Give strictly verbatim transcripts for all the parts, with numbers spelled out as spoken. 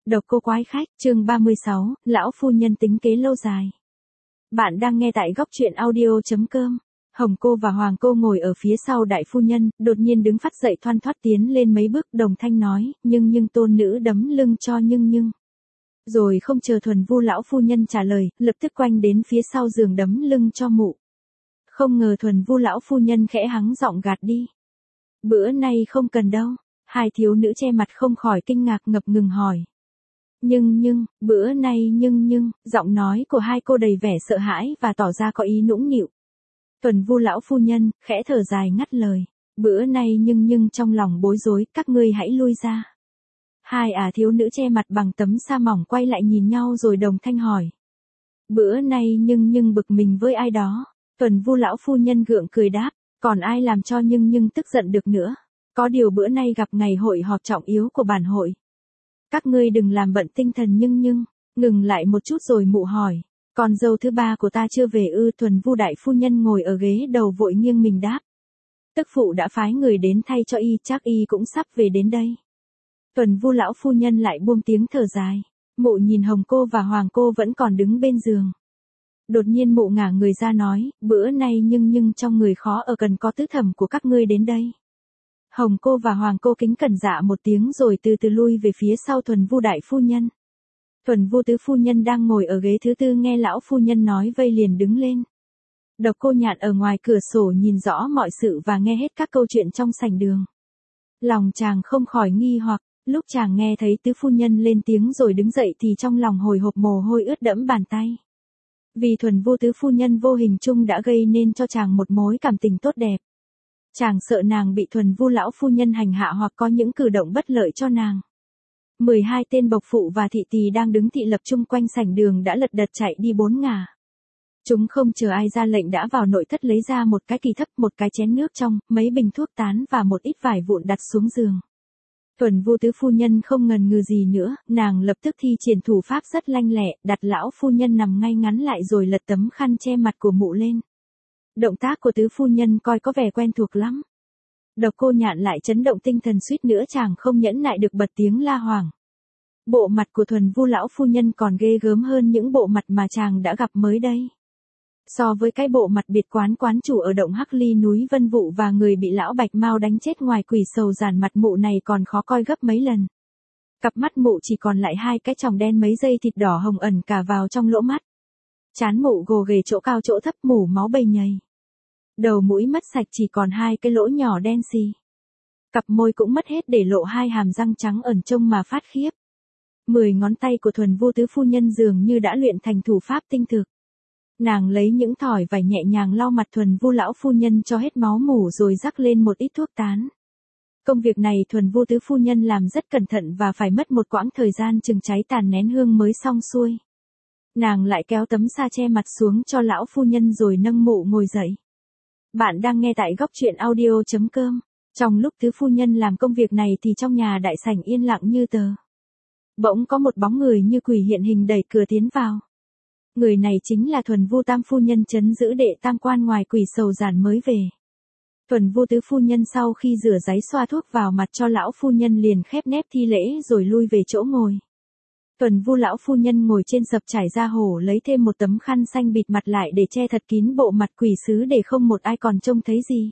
Độc cô quái khách, chương ba mươi sáu, lão phu nhân tính kế lâu dài. Bạn đang nghe tại góc truyện audio.com. Hồng cô và Hoàng cô ngồi ở phía sau đại phu nhân, đột nhiên đứng phắt dậy thoăn thoắt tiến lên mấy bước, đồng thanh nói, nhưng nhưng tôn nữ đấm lưng cho nhưng nhưng. Rồi không chờ Thuần Vu lão phu nhân trả lời, lập tức quanh đến phía sau giường đấm lưng cho mụ. Không ngờ Thuần Vu lão phu nhân khẽ hắng giọng gạt đi. Bữa nay không cần đâu. Hai thiếu nữ che mặt không khỏi kinh ngạc ngập ngừng hỏi. Nhưng nhưng, bữa nay nhưng nhưng, giọng nói của hai cô đầy vẻ sợ hãi và tỏ ra có ý nũng nịu. Thuần Vu lão phu nhân, khẽ thở dài ngắt lời. Bữa nay nhưng nhưng trong lòng bối rối, các ngươi hãy lui ra. Hai ả thiếu nữ che mặt bằng tấm sa mỏng quay lại nhìn nhau rồi đồng thanh hỏi. Bữa nay nhưng nhưng bực mình với ai đó. Thuần Vu lão phu nhân gượng cười đáp, còn ai làm cho nhưng nhưng tức giận được nữa. Có điều bữa nay gặp ngày hội họp trọng yếu của bản hội. Các ngươi đừng làm bận tinh thần nhưng nhưng, ngừng lại một chút rồi mụ hỏi. Còn dâu thứ ba của ta chưa về ư? Thuần Vu đại phu nhân ngồi ở ghế đầu vội nghiêng mình đáp. Tức phụ đã phái người đến thay cho y, chắc y cũng sắp về đến đây. Thuần Vu lão phu nhân lại buông tiếng thở dài. Mụ nhìn Hồng cô và Hoàng cô vẫn còn đứng bên giường. Đột nhiên mụ ngả người ra nói, bữa nay nhưng nhưng trong người khó ở, cần có tứ thẩm của các ngươi đến đây. Hồng cô và Hoàng cô kính cẩn dạ một tiếng rồi từ từ lui về phía sau Thuần Vu đại phu nhân. Thuần Vu tứ phu nhân đang ngồi ở ghế thứ tư nghe lão phu nhân nói vây liền đứng lên. Độc cô Nhạn ở ngoài cửa sổ nhìn rõ mọi sự và nghe hết các câu chuyện trong sảnh đường. Lòng chàng không khỏi nghi hoặc, lúc chàng nghe thấy tứ phu nhân lên tiếng rồi đứng dậy thì trong lòng hồi hộp mồ hôi ướt đẫm bàn tay. Vì Thuần Vu tứ phu nhân vô hình chung đã gây nên cho chàng một mối cảm tình tốt đẹp. Chàng sợ nàng bị Thuần Vu lão phu nhân hành hạ hoặc có những cử động bất lợi cho nàng. mười hai tên bộc phụ và thị tỳ đang đứng thị lập chung quanh sảnh đường đã lật đật chạy đi bốn ngả. Chúng không chờ ai ra lệnh đã vào nội thất lấy ra một cái kỳ thấp, một cái chén nước trong, mấy bình thuốc tán và một ít vải vụn đặt xuống giường. Thuần Vu tứ phu nhân không ngần ngừ gì nữa, nàng lập tức thi triển thủ pháp rất lanh lẹ, đặt lão phu nhân nằm ngay ngắn lại rồi lật tấm khăn che mặt của mụ lên. Động tác của tứ phu nhân coi có vẻ quen thuộc lắm. Độc cô Nhạn lại chấn động tinh thần suýt nữa chàng không nhẫn nại được bật tiếng la hoảng. Bộ mặt của Thuần Vu lão phu nhân còn ghê gớm hơn những bộ mặt mà chàng đã gặp mới đây. So với cái bộ mặt biệt quán quán chủ ở động Hắc Ly núi Vân Vụ và người bị lão Bạch Mao đánh chết ngoài quỷ sầu giản, mặt mụ này còn khó coi gấp mấy lần. Cặp mắt mụ chỉ còn lại hai cái tròng đen mấy dây thịt đỏ hồng ẩn cả vào trong lỗ mắt. Trán mụ gồ ghề chỗ cao chỗ thấp, mủ máu bầy nhầy. Đầu mũi mất sạch chỉ còn hai cái lỗ nhỏ đen xì. Cặp môi cũng mất hết để lộ hai hàm răng trắng ẩn trông mà phát khiếp. Mười ngón tay của Thuần Vu tứ phu nhân dường như đã luyện thành thủ pháp tinh thực. Nàng lấy những thỏi vải nhẹ nhàng lau mặt Thuần Vu lão phu nhân cho hết máu mủ rồi rắc lên một ít thuốc tán. Công việc này Thuần Vu tứ phu nhân làm rất cẩn thận và phải mất một quãng thời gian chừng cháy tàn nén hương mới xong xuôi. Nàng lại kéo tấm sa che mặt xuống cho lão phu nhân rồi nâng mụ ngồi dậy. Bạn đang nghe tại góc truyện audio.com. Trong lúc tứ phu nhân làm công việc này thì trong nhà đại sảnh yên lặng như tờ. Bỗng có một bóng người như quỷ hiện hình đẩy cửa tiến vào. Người này chính là Thuần Vu tam phu nhân trấn giữ đệ tam quan ngoài quỷ sầu giản mới về. Thuần Vu tứ phu nhân sau khi rửa giấy xoa thuốc vào mặt cho lão phu nhân liền khép nép thi lễ rồi lui về chỗ ngồi. Thuần Vu lão phu nhân ngồi trên sập trải ra hổ lấy thêm một tấm khăn xanh bịt mặt lại để che thật kín bộ mặt quỷ sứ để không một ai còn trông thấy gì.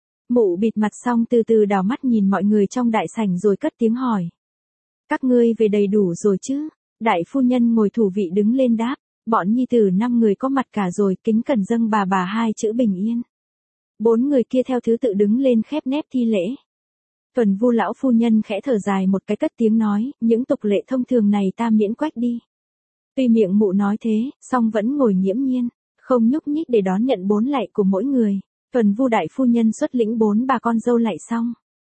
Mụ bịt mặt xong từ từ đảo mắt nhìn mọi người trong đại sảnh rồi cất tiếng hỏi. Các ngươi về đầy đủ rồi chứ? Đại phu nhân ngồi thủ vị đứng lên đáp. Bọn nhi tử năm người có mặt cả rồi, kính cẩn dâng bà bà hai chữ bình yên. Bốn người kia theo thứ tự đứng lên khép nép thi lễ. Thuần Vu lão phu nhân khẽ thở dài một cái cất tiếng nói, những tục lệ thông thường này ta miễn quách đi. Tuy miệng mụ nói thế, song vẫn ngồi nghiễm nhiên, không nhúc nhích để đón nhận bốn lạy của mỗi người. Thuần Vu đại phu nhân xuất lĩnh bốn bà con dâu lạy xong.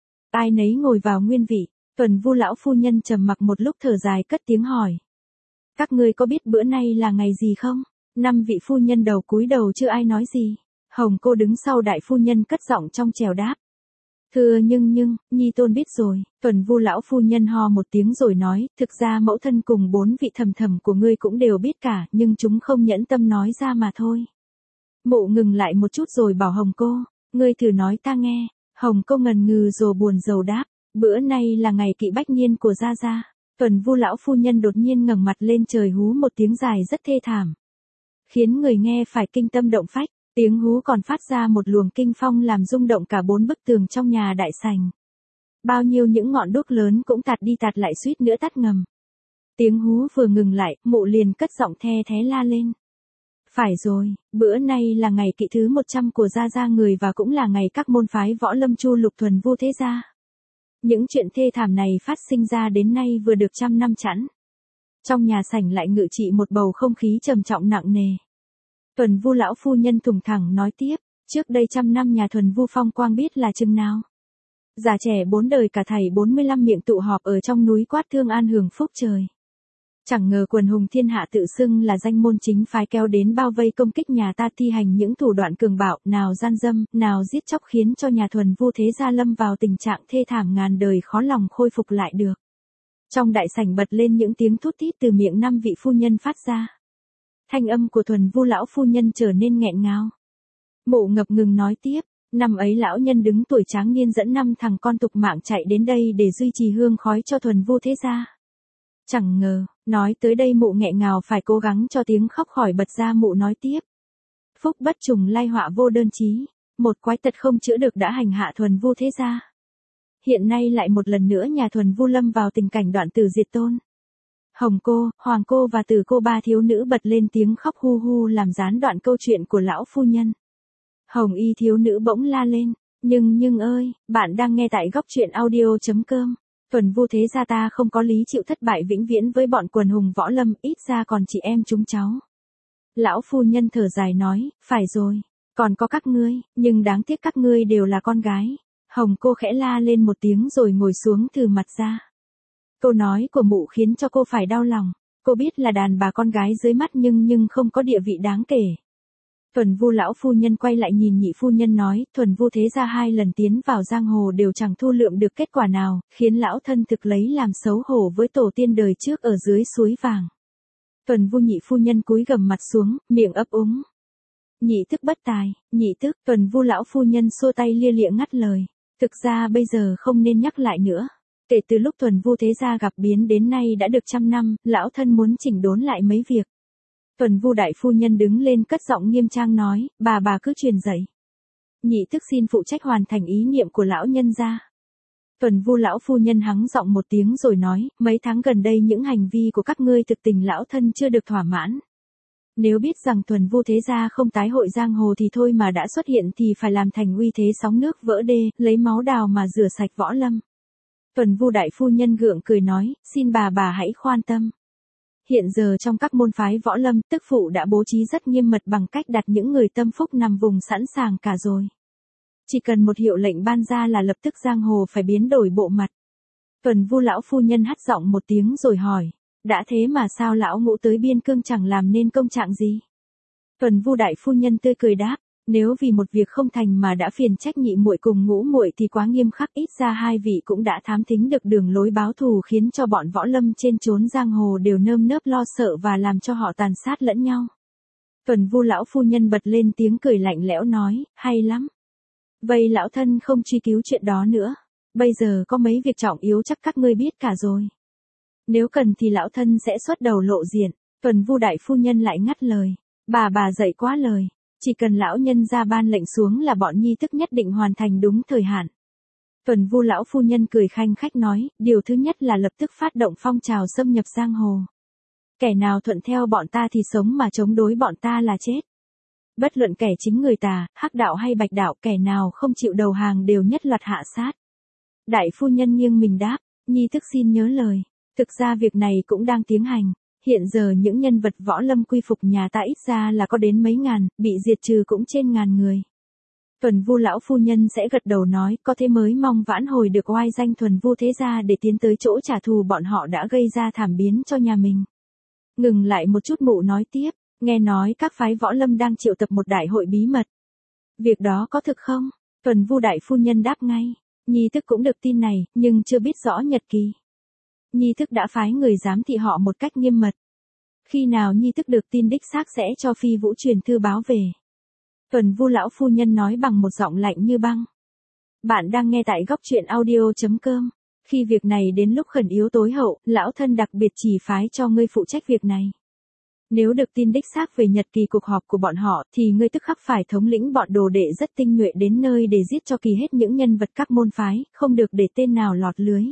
Ai nấy ngồi vào nguyên vị, Thuần Vu lão phu nhân trầm mặc một lúc thở dài cất tiếng hỏi. Các ngươi có biết bữa nay là ngày gì không? Năm vị phu nhân đầu cúi đầu chưa ai nói gì. Hồng cô đứng sau đại phu nhân cất giọng trong trèo đáp. Thưa nhưng nhưng, nhi tôn biết rồi. Thuần Vu lão phu nhân ho một tiếng rồi nói, thực ra mẫu thân cùng bốn vị thầm thầm của ngươi cũng đều biết cả, nhưng chúng không nhẫn tâm nói ra mà thôi. Mụ ngừng lại một chút rồi bảo Hồng cô, ngươi thử nói ta nghe. Hồng cô ngần ngừ rồi buồn rầu đáp, bữa nay là ngày kỵ bách niên của gia gia. Tuần Vu lão phu nhân đột nhiên ngẩng mặt lên trời hú một tiếng dài rất thê thảm, khiến người nghe phải kinh tâm động phách, tiếng hú còn phát ra một luồng kinh phong làm rung động cả bốn bức tường trong nhà đại sảnh. Bao nhiêu những ngọn đuốc lớn cũng tạt đi tạt lại suýt nữa tắt ngầm. Tiếng hú vừa ngừng lại, mụ liền cất giọng the thé la lên. Phải rồi, bữa nay là ngày kỵ thứ một trăm của gia gia người và cũng là ngày các môn phái võ lâm chu lục thuần vu thế gia. Những chuyện thê thảm này phát sinh ra đến nay vừa được trăm năm chẵn. Trong nhà sảnh lại ngự trị một bầu không khí trầm trọng nặng nề. Thuần Vu lão phu nhân thùng thẳng nói tiếp, trước đây trăm năm nhà Thuần Vu phong quang biết là chừng nào. Già trẻ bốn đời cả thảy bốn mươi lăm miệng tụ họp ở trong núi Quát Thương an hưởng phúc trời. Chẳng ngờ quần hùng thiên hạ tự xưng là danh môn chính phái kéo đến bao vây công kích nhà ta, thi hành những thủ đoạn cường bạo, nào gian dâm, nào giết chóc, khiến cho nhà Thuần Vu thế gia lâm vào tình trạng thê thảm ngàn đời khó lòng khôi phục lại được. Trong đại sảnh bật lên những tiếng thút thít từ miệng năm vị phu nhân phát ra. Thanh âm của Thuần Vu lão phu nhân trở nên nghẹn ngào. Mụ ngập ngừng nói tiếp, năm ấy lão nhân đứng tuổi tráng niên dẫn năm thằng con tục mạng chạy đến đây để duy trì hương khói cho Thuần Vu thế gia. Chẳng ngờ, nói tới đây mụ nghẹn ngào phải cố gắng cho tiếng khóc khỏi bật ra. Mụ nói tiếp. Phúc bất trùng lai họa vô đơn chí, một quái tật không chữa được đã hành hạ Thuần Vu thế gia. Hiện nay lại một lần nữa nhà Thuần Vu lâm vào tình cảnh đoạn tử diệt tôn. Hồng cô, Hoàng cô và Từ cô ba thiếu nữ bật lên tiếng khóc hu hu làm gián đoạn câu chuyện của lão phu nhân. Hồng y thiếu nữ bỗng la lên, nhưng nhưng ơi, bạn đang nghe tại góc truyện audio.com. Thuần Vu thế gia ta không có lý chịu thất bại vĩnh viễn với bọn quần hùng võ lâm, ít ra còn chị em chúng cháu. Lão phu nhân thở dài nói, phải rồi, còn có các ngươi, nhưng đáng tiếc các ngươi đều là con gái. Hồng cô khẽ la lên một tiếng rồi ngồi xuống thừ mặt ra. Câu nói của mụ khiến cho cô phải đau lòng. Cô biết là đàn bà con gái dưới mắt nhưng nhưng không có địa vị đáng kể. Thuần Vu lão phu nhân quay lại nhìn nhị phu nhân nói, Thuần Vu thế gia hai lần tiến vào giang hồ đều chẳng thu lượm được kết quả nào, khiến lão thân thực lấy làm xấu hổ với tổ tiên đời trước ở dưới suối vàng. Thuần Vu nhị phu nhân cúi gằm mặt xuống, miệng ấp úng. Nhị tức bất tài, nhị tức. Thuần Vu lão phu nhân xua tay lia lịa ngắt lời. Thực ra bây giờ không nên nhắc lại nữa. Kể từ lúc Thuần Vu thế gia gặp biến đến nay đã được trăm năm, lão thân muốn chỉnh đốn lại mấy việc. Thuần Vu đại phu nhân đứng lên cất giọng nghiêm trang nói, bà bà cứ truyền dạy. Nhị tức xin phụ trách hoàn thành ý niệm của lão nhân gia. Thuần Vu lão phu nhân hắng giọng một tiếng rồi nói, mấy tháng gần đây những hành vi của các ngươi thực tình lão thân chưa được thỏa mãn. Nếu biết rằng Thuần Vu thế gia không tái hội giang hồ thì thôi mà đã xuất hiện thì phải làm thành uy thế sóng nước vỡ đê, lấy máu đào mà rửa sạch võ lâm. Thuần Vu đại phu nhân gượng cười nói, xin bà bà hãy khoan tâm. Hiện giờ trong các môn phái võ lâm, tức phụ đã bố trí rất nghiêm mật bằng cách đặt những người tâm phúc nằm vùng sẵn sàng cả rồi. Chỉ cần một hiệu lệnh ban ra là lập tức giang hồ phải biến đổi bộ mặt. Thuần Vu lão phu nhân hắt giọng một tiếng rồi hỏi, đã thế mà sao lão ngũ tới biên cương chẳng làm nên công trạng gì? Thuần Vu đại phu nhân tươi cười đáp, nếu vì một việc không thành mà đã phiền trách nhị muội cùng ngũ muội thì quá nghiêm khắc, ít ra hai vị cũng đã thám thính được đường lối báo thù khiến cho bọn võ lâm trên chốn giang hồ đều nơm nớp lo sợ và làm cho họ tàn sát lẫn nhau. Thuần Vu lão phu nhân bật lên tiếng cười lạnh lẽo nói, hay lắm. Vậy lão thân không truy cứu chuyện đó nữa. Bây giờ có mấy việc trọng yếu chắc các ngươi biết cả rồi. Nếu cần thì lão thân sẽ xuất đầu lộ diện. Thuần Vu đại phu nhân lại ngắt lời. Bà bà dạy quá lời. Chỉ cần lão nhân ra ban lệnh xuống là bọn nhi tức nhất định hoàn thành đúng thời hạn. Thuần Vu lão phu nhân cười khanh khách nói, điều thứ nhất là lập tức phát động phong trào xâm nhập giang hồ. Kẻ nào thuận theo bọn ta thì sống mà chống đối bọn ta là chết. Bất luận kẻ chính người tà, hắc đạo hay bạch đạo, kẻ nào không chịu đầu hàng đều nhất loạt hạ sát. Đại phu nhân nghiêng mình đáp, nhi tức xin nhớ lời. Thực ra việc này cũng đang tiến hành. Hiện giờ những nhân vật võ lâm quy phục nhà ta ít ra là có đến mấy ngàn, bị diệt trừ cũng trên ngàn người. Thuần Vu lão phu nhân sẽ gật đầu nói, có thế mới mong vãn hồi được oai danh Thuần Vu thế gia để tiến tới chỗ trả thù bọn họ đã gây ra thảm biến cho nhà mình. Ngừng lại một chút mụ nói tiếp, nghe nói các phái võ lâm đang triệu tập một đại hội bí mật. Việc đó có thực không? Thuần Vu đại phu nhân đáp ngay, nhi tức cũng được tin này, nhưng chưa biết rõ nhật kỳ. Nhi thức đã phái người giám thị họ một cách nghiêm mật. Khi nào Nhi thức được tin đích xác sẽ cho Phi Vũ truyền thư báo về. Thuần Vu lão phu nhân nói bằng một giọng lạnh như băng. Bạn đang nghe tại góc truyện audio.com. Khi việc này đến lúc khẩn yếu tối hậu, lão thân đặc biệt chỉ phái cho ngươi phụ trách việc này. Nếu được tin đích xác về nhật kỳ cuộc họp của bọn họ, thì ngươi tức khắc phải thống lĩnh bọn đồ đệ rất tinh nhuệ đến nơi để giết cho kỳ hết những nhân vật các môn phái, không được để tên nào lọt lưới.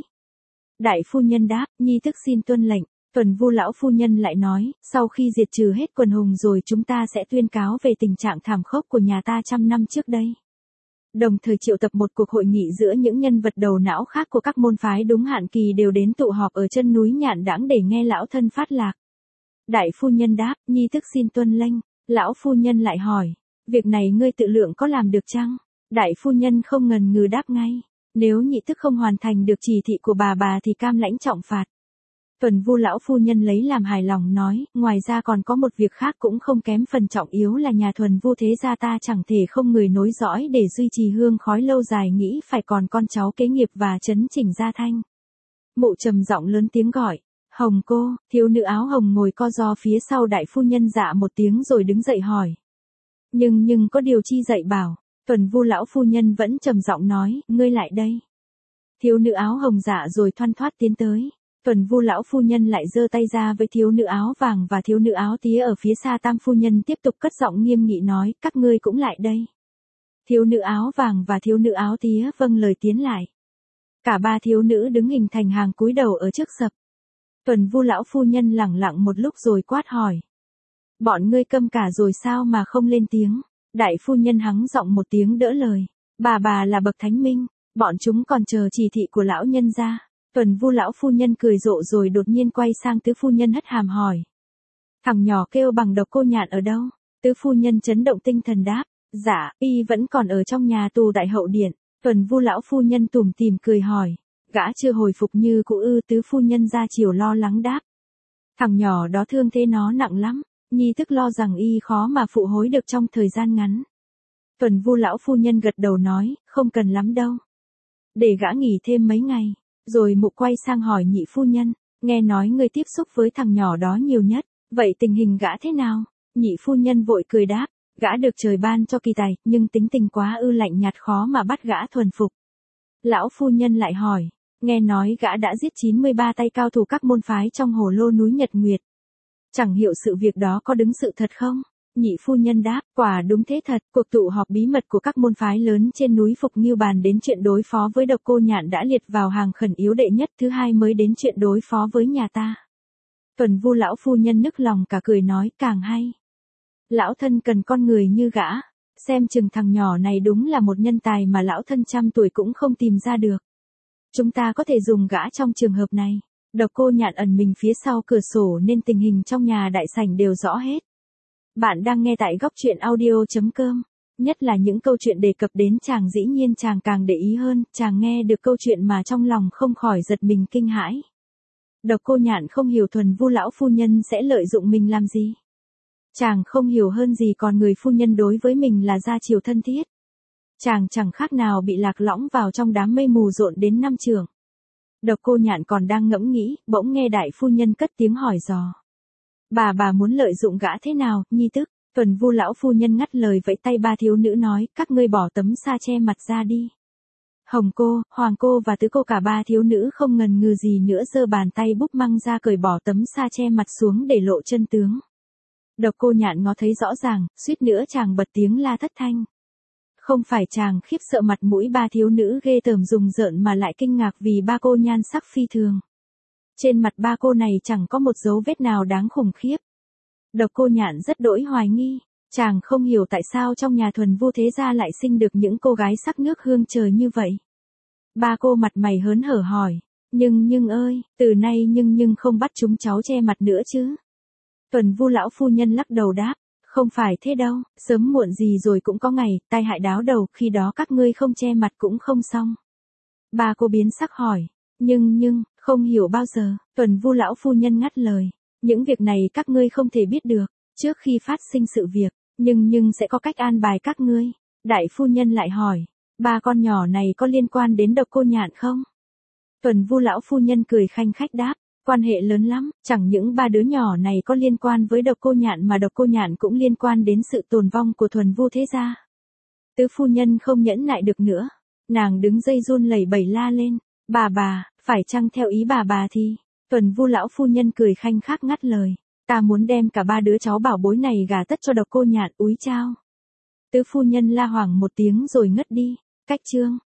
Đại phu nhân đáp, nhi tức xin tuân lệnh. Tuần Vu lão phu nhân lại nói, sau khi diệt trừ hết quần hùng rồi chúng ta sẽ tuyên cáo về tình trạng thảm khốc của nhà ta trăm năm trước đây. Đồng thời triệu tập một cuộc hội nghị giữa những nhân vật đầu não khác của các môn phái đúng hạn kỳ đều đến tụ họp ở chân núi Nhạn Đãng để nghe lão thân phát lạc. Đại phu nhân đáp, nhi tức xin tuân lệnh. Lão phu nhân lại hỏi, việc này ngươi tự lượng có làm được chăng? Đại phu nhân không ngần ngừ đáp ngay, nếu nhị tức không hoàn thành được chỉ thị của bà bà thì cam lãnh trọng phạt. Tuần Vu lão phu nhân lấy làm hài lòng nói, ngoài ra còn có một việc khác cũng không kém phần trọng yếu là nhà Thuần Vu thế gia ta chẳng thể không người nối dõi để duy trì hương khói lâu dài, nghĩ phải còn con cháu kế nghiệp và chấn chỉnh gia thanh. Mụ trầm giọng lớn tiếng gọi, Hồng cô. Thiếu nữ áo hồng ngồi co ro phía sau đại phu nhân dạ một tiếng rồi đứng dậy hỏi. Nhưng nhưng có điều chi dạy bảo. Tuần Vu lão phu nhân vẫn trầm giọng nói, ngươi lại đây. Thiếu nữ áo hồng dạ rồi thoăn thoắt tiến tới. Tuần Vu lão phu nhân lại giơ tay ra với thiếu nữ áo vàng và thiếu nữ áo tía ở phía xa. Tam phu nhân tiếp tục cất giọng nghiêm nghị nói, các ngươi cũng lại đây. Thiếu nữ áo vàng và thiếu nữ áo tía vâng lời tiến lại. Cả ba thiếu nữ đứng hình thành hàng cúi đầu ở trước sập. Tuần Vu lão phu nhân lẳng lặng một lúc rồi quát hỏi. Bọn ngươi câm cả rồi sao mà không lên tiếng? Đại phu nhân hắng giọng một tiếng đỡ lời. Bà bà là bậc thánh minh, bọn chúng còn chờ chỉ thị của lão nhân gia. Tuần Vu lão phu nhân cười rộ rồi đột nhiên quay sang tứ phu nhân hất hàm hỏi. Thằng nhỏ kêu bằng Độc Cô Nhạn ở đâu? Tứ phu nhân chấn động tinh thần đáp. Dạ, y vẫn còn ở trong nhà tù đại hậu điện. Tuần Vu lão phu nhân tủm tỉm cười hỏi. Gã chưa hồi phục như cũ ư? Tứ phu nhân ra chiều lo lắng đáp. Thằng nhỏ đó thương thế nó nặng lắm, nhi tức lo rằng y khó mà phụ hối được trong thời gian ngắn. Tuần Vu lão phu nhân gật đầu nói, không cần lắm đâu. Để gã nghỉ thêm mấy ngày. Rồi mụ quay sang hỏi nhị phu nhân, nghe nói người tiếp xúc với thằng nhỏ đó nhiều nhất, vậy tình hình gã thế nào? Nhị phu nhân vội cười đáp, gã được trời ban cho kỳ tài, nhưng tính tình quá ư lạnh nhạt, khó mà bắt gã thuần phục. Lão phu nhân lại hỏi, nghe nói gã đã giết chín mươi ba tay cao thủ các môn phái trong hồ lô núi Nhật Nguyệt. Chẳng hiểu sự việc đó có đứng sự thật không? Nhị phu nhân đáp, quả đúng thế thật. Cuộc tụ họp bí mật của các môn phái lớn trên núi Phục Nghiêu bàn đến chuyện đối phó với Độc Cô Nhạn đã liệt vào hàng khẩn yếu đệ nhất, thứ hai mới đến chuyện đối phó với nhà ta. Tuần Vu lão phu nhân nức lòng cả cười nói, càng hay. Lão thân cần con người như gã, xem chừng thằng nhỏ này đúng là một nhân tài mà lão thân trăm tuổi cũng không tìm ra được. Chúng ta có thể dùng gã trong trường hợp này. Độc Cô Nhạn ẩn mình phía sau cửa sổ nên tình hình trong nhà đại sảnh đều rõ hết. Bạn đang nghe tại góc truyện audio chấm com. Nhất là những câu chuyện đề cập đến chàng, dĩ nhiên chàng càng để ý hơn, chàng nghe được câu chuyện mà trong lòng không khỏi giật mình kinh hãi. Độc Cô Nhạn không hiểu Thuần Vu lão phu nhân sẽ lợi dụng mình làm gì. Chàng không hiểu hơn gì còn người phu nhân đối với mình là gia chiều thân thiết. Chàng chẳng khác nào bị lạc lõng vào trong đám mây mù rộn đến năm trường. Độc Cô Nhạn còn đang ngẫm nghĩ, bỗng nghe đại phu nhân cất tiếng hỏi dò. Bà bà muốn lợi dụng gã thế nào, nhi tức? Tuần Vu lão phu nhân ngắt lời vẫy tay ba thiếu nữ nói, các ngươi bỏ tấm sa che mặt ra đi. Hồng cô, Hoàng cô và Tứ cô cả ba thiếu nữ không ngần ngừ gì nữa giơ bàn tay búp măng ra cởi bỏ tấm sa che mặt xuống để lộ chân tướng. Độc Cô Nhạn ngó thấy rõ ràng, suýt nữa chàng bật tiếng la thất thanh. Không phải chàng khiếp sợ mặt mũi ba thiếu nữ ghê tởm rùng rợn mà lại kinh ngạc vì ba cô nhan sắc phi thường. Trên mặt ba cô này chẳng có một dấu vết nào đáng khủng khiếp. Độc Cô Nhạn rất đỗi hoài nghi, chàng không hiểu tại sao trong nhà Thuần Vu thế gia lại sinh được những cô gái sắc nước hương trời như vậy. Ba cô mặt mày hớn hở hỏi, nhưng nhưng ơi, từ nay nhưng nhưng không bắt chúng cháu che mặt nữa chứ? Tuần Vu lão phu nhân lắc đầu đáp, không phải thế đâu, sớm muộn gì rồi cũng có ngày, tai hại đáo đầu, khi đó các ngươi không che mặt cũng không xong. Ba cô biến sắc hỏi, nhưng nhưng, không hiểu bao giờ. Tuần Vu lão phu nhân ngắt lời, những việc này các ngươi không thể biết được, trước khi phát sinh sự việc, nhưng nhưng sẽ có cách an bài các ngươi. Đại phu nhân lại hỏi, ba con nhỏ này có liên quan đến Độc Cô Nhạn không? Tuần Vu lão phu nhân cười khanh khách đáp, quan hệ lớn lắm, chẳng những ba đứa nhỏ này có liên quan với Độc Cô Nhạn mà Độc Cô Nhạn cũng liên quan đến sự tồn vong của Thuần Vu thế gia. Tứ phu nhân không nhẫn nại được nữa, nàng đứng dây run lẩy bẩy la lên, bà bà, Phải chăng theo ý bà bà thì, Tuần Vu lão phu nhân cười khanh khách ngắt lời, ta muốn đem cả ba đứa cháu bảo bối này gả tất cho Độc Cô Nhạn, úi chao. Tứ phu nhân la hoảng một tiếng rồi ngất đi. Cách chương